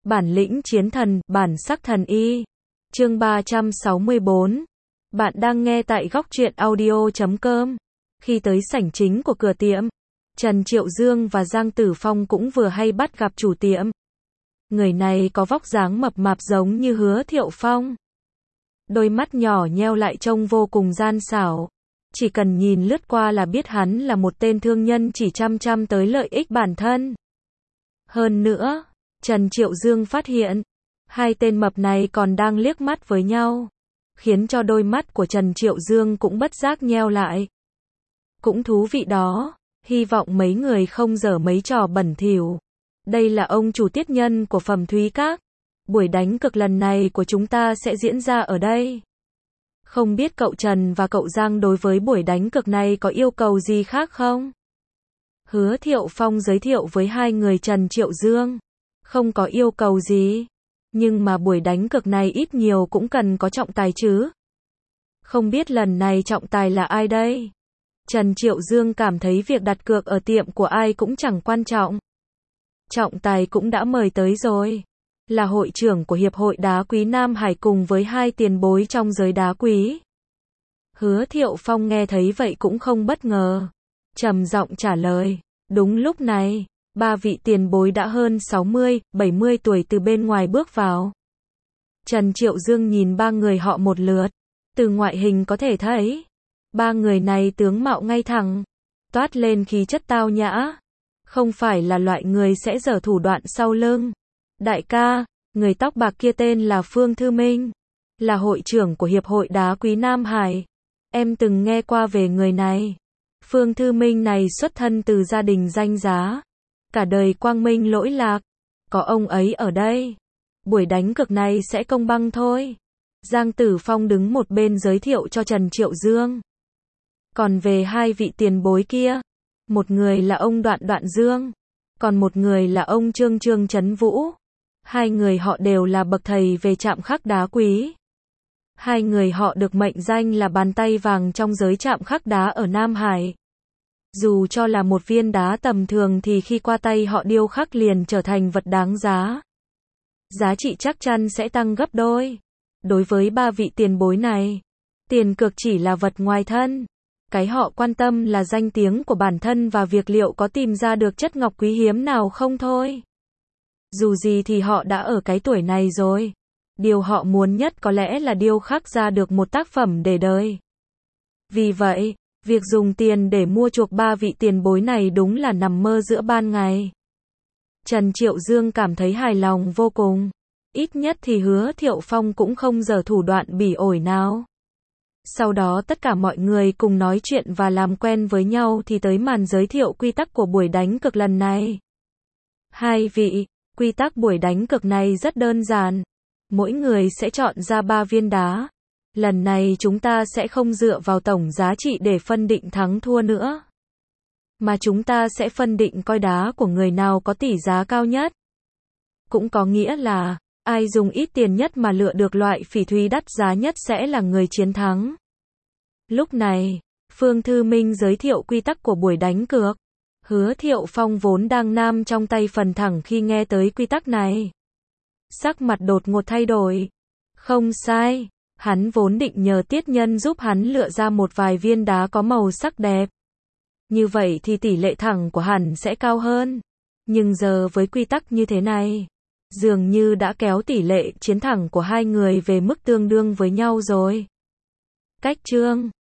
Bản lĩnh chiến thần, bản sắc thần y. Chương 364. Bạn đang nghe tại góc truyện audio.com. Khi tới sảnh chính của cửa tiệm, Trần Triệu Dương và Giang Tử Phong cũng vừa hay bắt gặp chủ tiệm. Người này có vóc dáng mập mạp giống như Hứa Thiệu Phong. Đôi mắt nhỏ nheo lại trông vô cùng gian xảo. Chỉ cần nhìn lướt qua là biết hắn là một tên thương nhân chỉ chăm tới lợi ích bản thân. Hơn nữa, Trần Triệu Dương phát hiện, hai tên mập này còn đang liếc mắt với nhau, khiến cho đôi mắt của Trần Triệu Dương cũng bất giác nheo lại. Cũng thú vị đó, hy vọng mấy người không giở mấy trò bẩn thỉu. Đây là ông chủ tiết nhân của Phẩm Thúy Các. Buổi đánh cược lần này của chúng ta sẽ diễn ra ở đây. Không biết cậu Trần và cậu Giang đối với buổi đánh cược này có yêu cầu gì khác không? Hứa Thiệu Phong giới thiệu với hai người Trần Triệu Dương. Không có yêu cầu gì. Nhưng mà buổi đánh cược này ít nhiều cũng cần có trọng tài chứ. Không biết lần này trọng tài là ai đây? Trần Triệu Dương cảm thấy việc đặt cược ở tiệm của ai cũng chẳng quan trọng. Trọng tài cũng đã mời tới rồi. Là hội trưởng của Hiệp hội Đá Quý Nam Hải cùng với hai tiền bối trong giới đá quý. Hứa Thiệu Phong nghe thấy vậy cũng không bất ngờ. Trầm giọng trả lời. Đúng lúc này, ba vị tiền bối đã hơn 60, 70 tuổi từ bên ngoài bước vào. Trần Triệu Dương nhìn ba người họ một lượt. Từ ngoại hình có thể thấy, ba người này tướng mạo ngay thẳng, toát lên khí chất tao nhã. Không phải là loại người sẽ giở thủ đoạn sau lưng. Đại ca, người tóc bạc kia tên là Phương Thư Minh, là hội trưởng của Hiệp hội Đá Quý Nam Hải. Em từng nghe qua về người này. Phương Thư Minh này xuất thân từ gia đình danh giá, cả đời quang minh lỗi lạc. Có ông ấy ở đây, buổi đánh cược này sẽ công bằng thôi. Giang Tử Phong đứng một bên giới thiệu cho Trần Triệu Dương. Còn về hai vị tiền bối kia, một người là ông Đoạn Dương, còn một người là ông Trương Trấn Vũ. Hai người họ đều là bậc thầy về chạm khắc đá quý. Hai người họ được mệnh danh là bàn tay vàng trong giới chạm khắc đá ở Nam Hải. Dù cho là một viên đá tầm thường thì khi qua tay họ điêu khắc liền trở thành vật đáng giá. Giá trị chắc chắn sẽ tăng gấp đôi. Đối với ba vị tiền bối này, tiền cược chỉ là vật ngoài thân. Cái họ quan tâm là danh tiếng của bản thân và việc liệu có tìm ra được chất ngọc quý hiếm nào không thôi. Dù gì thì họ đã ở cái tuổi này rồi. Điều họ muốn nhất có lẽ là điêu khắc ra được một tác phẩm để đời. Vì vậy, việc dùng tiền để mua chuộc ba vị tiền bối này đúng là nằm mơ giữa ban ngày. Trần Triệu Dương cảm thấy hài lòng vô cùng. Ít nhất thì Hứa Thiệu Phong cũng không giở thủ đoạn bỉ ổi nào. Sau đó tất cả mọi người cùng nói chuyện và làm quen với nhau thì tới màn giới thiệu quy tắc của buổi đánh cược lần này. Hai vị, quy tắc buổi đánh cược này rất đơn giản. Mỗi người sẽ chọn ra 3 viên đá. Lần này chúng ta sẽ không dựa vào tổng giá trị để phân định thắng thua nữa, mà chúng ta sẽ phân định coi đá của người nào có tỷ giá cao nhất. Cũng có nghĩa là, ai dùng ít tiền nhất mà lựa được loại phỉ thúy đắt giá nhất sẽ là người chiến thắng. Lúc này, Phương Thư Minh giới thiệu quy tắc của buổi đánh cược. Hứa Thiệu Phong vốn đang nam trong tay phần thẳng khi nghe tới quy tắc này. Sắc mặt đột ngột thay đổi. Không sai, hắn vốn định nhờ tiết nhân giúp hắn lựa ra một vài viên đá có màu sắc đẹp. Như vậy thì tỷ lệ thẳng của hắn sẽ cao hơn. Nhưng giờ với quy tắc như thế này, dường như đã kéo tỷ lệ chiến thẳng của hai người về mức tương đương với nhau rồi. Cách chương